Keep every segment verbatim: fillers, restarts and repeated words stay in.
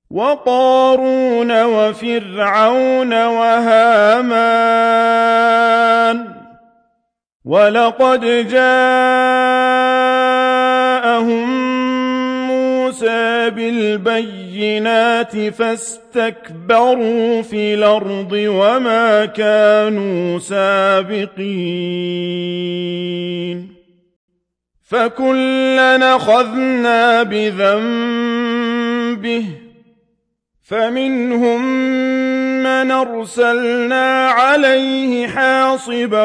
وقارون وفرعون وهامان ولقد جاءهم موسى بالبينات فاستكبروا في الأرض وما كانوا سابقين فكلنا أخذنا بذنبه فمنهم من أرسلنا عليه حاصبا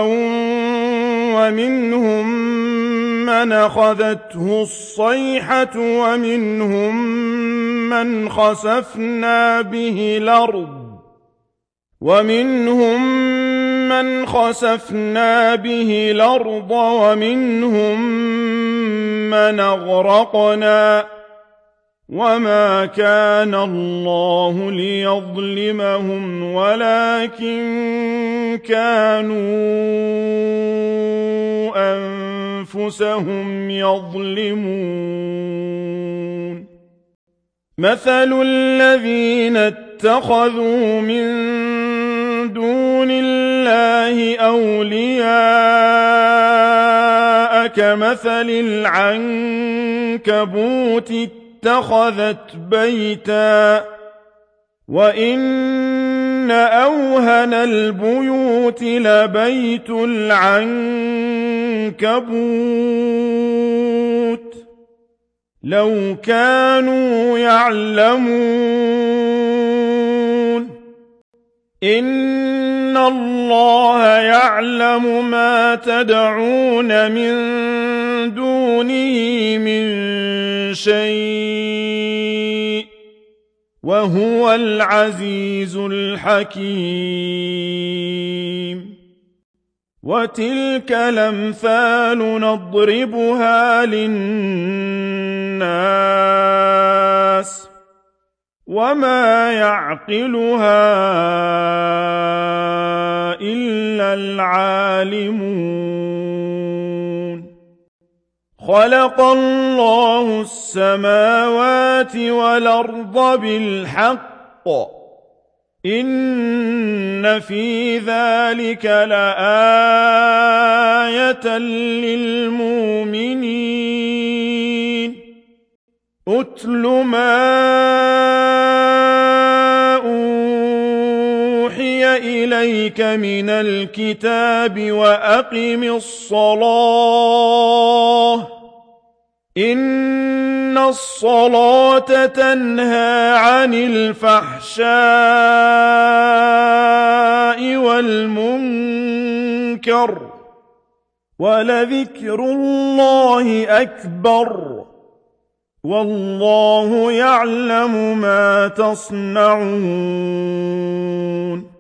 ومنهم من أخذته الصيحة ومنهم من خسفنا به الأرض ومنهم من خسفنا به الأرض ومنهم من أغرقنا وما كان الله ليظلمهم ولكن كانوا أنفسهم يظلمون مثل الذين اتخذوا من دون الله أولياء كمثل العنكبوت اتخذت بيتا وإن أوهن البيوت لبيت العنكبوت لو كانوا يعلمون إن الله يعلم ما تدعون من دونه من شيء وهو العزيز الحكيم وتلك الأمثال نضربها للناس وما يعقلها إلا العالمون خلق الله السماوات والأرض بالحق إن في ذلك لآية للمؤمنين أتل ما أوحي إليك من الكتاب وأقم الصلاة إن الصلاة تنهى عن الفحشاء والمنكر ولذكر الله أكبر والله يعلم ما تصنعون